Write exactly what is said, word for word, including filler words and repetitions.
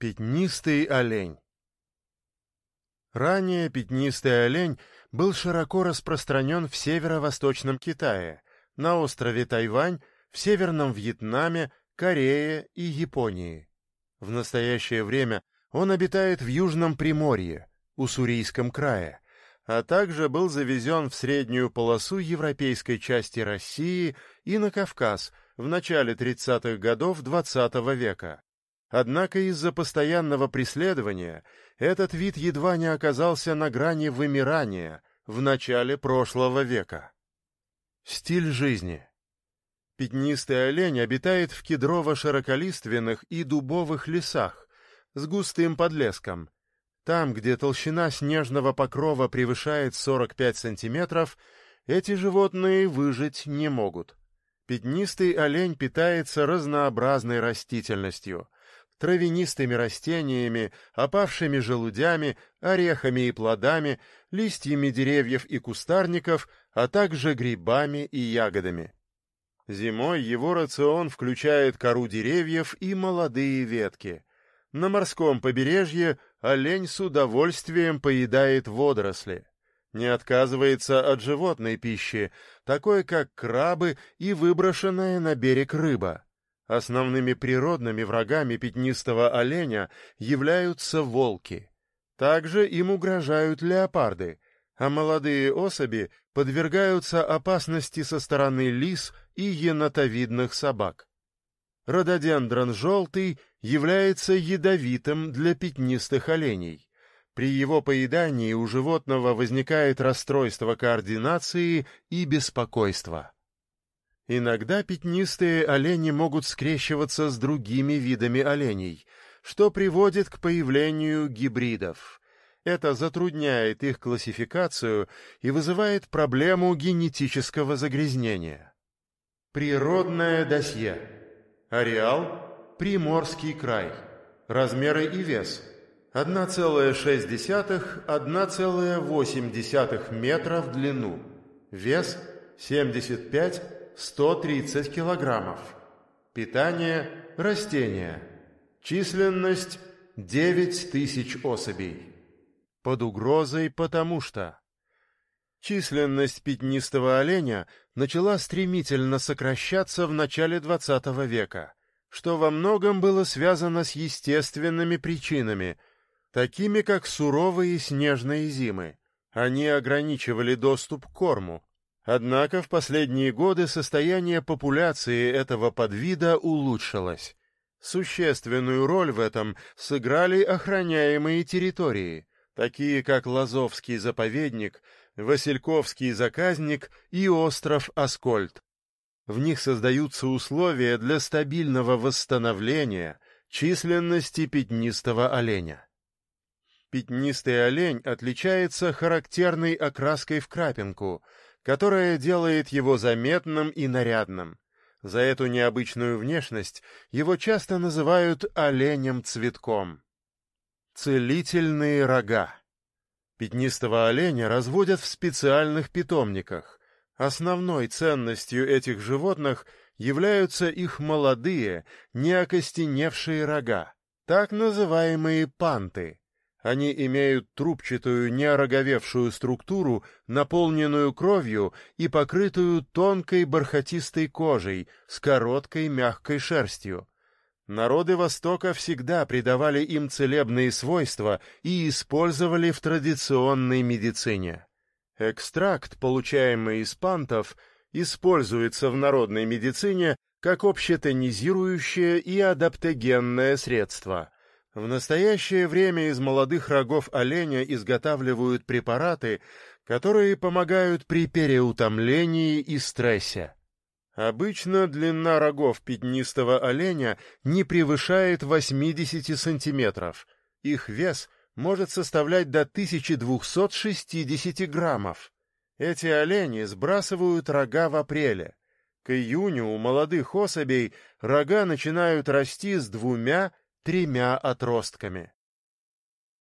Пятнистый олень. Ранее пятнистый олень был широко распространен в северо-восточном Китае, на острове Тайвань, в Северном Вьетнаме, Корее и Японии. В настоящее время он обитает в Южном Приморье, Уссурийском крае, а также был завезен в среднюю полосу европейской части России и на Кавказ в начале тридцатых годов двадцатого века. Однако из-за постоянного преследования этот вид едва не оказался на грани вымирания в начале прошлого века. Стиль жизни. Пятнистый олень обитает в кедрово-широколиственных и дубовых лесах с густым подлеском. Там, где толщина снежного покрова превышает сорок пять сантиметров, эти животные выжить не могут. Пятнистый олень питается разнообразной растительностью, травянистыми растениями, опавшими желудями, орехами и плодами, листьями деревьев и кустарников, а также грибами и ягодами. Зимой его рацион включает кору деревьев и молодые ветки. На морском побережье олень с удовольствием поедает водоросли. Не отказывается от животной пищи, такой как крабы и выброшенная на берег рыба. Основными природными врагами пятнистого оленя являются волки. Также им угрожают леопарды, а молодые особи подвергаются опасности со стороны лис и енотовидных собак. Рододендрон желтый является ядовитым для пятнистых оленей. При его поедании у животного возникает расстройство координации и беспокойство. Иногда пятнистые олени могут скрещиваться с другими видами оленей, что приводит к появлению гибридов. Это затрудняет их классификацию и вызывает проблему генетического загрязнения. Природное досье. Ареал – Приморский край. Размеры и вес – одна целая шесть десятых — одна целая восемь десятых метра в длину. Вес – семьдесят пять — сто тридцать килограммов. Питание – растения. Численность – девять тысяч особей. Под угрозой потому что численность пятнистого оленя начала стремительно сокращаться в начале двадцатого века, что во многом было связано с естественными причинами, такими как суровые снежные зимы. Они ограничивали доступ к корму. Однако в последние годы состояние популяции этого подвида улучшилось. Существенную роль в этом сыграли охраняемые территории, такие как Лазовский заповедник, Васильковский заказник и остров Аскольд. В них создаются условия для стабильного восстановления численности пятнистого оленя. Пятнистый олень отличается характерной окраской в крапинку, которая делает его заметным и нарядным. За эту необычную внешность его часто называют оленем-цветком. Целительные рога. Пятнистого оленя разводят в специальных питомниках. Основной ценностью этих животных являются их молодые, не окостеневшие рога, так называемые панты. Они имеют трубчатую, неороговевшую структуру, наполненную кровью и покрытую тонкой бархатистой кожей с короткой мягкой шерстью. Народы Востока всегда придавали им целебные свойства и использовали в традиционной медицине. Экстракт, получаемый из пантов, используется в народной медицине как общетонизирующее и адаптогенное средство. В настоящее время из молодых рогов оленя изготавливают препараты, которые помогают при переутомлении и стрессе. Обычно длина рогов пятнистого оленя не превышает восьмидесяти сантиметров. Их вес может составлять до тысячи двухсот шестидесяти граммов. Эти олени сбрасывают рога в апреле. К июню у молодых особей рога начинают расти с двумя-тремя отростками.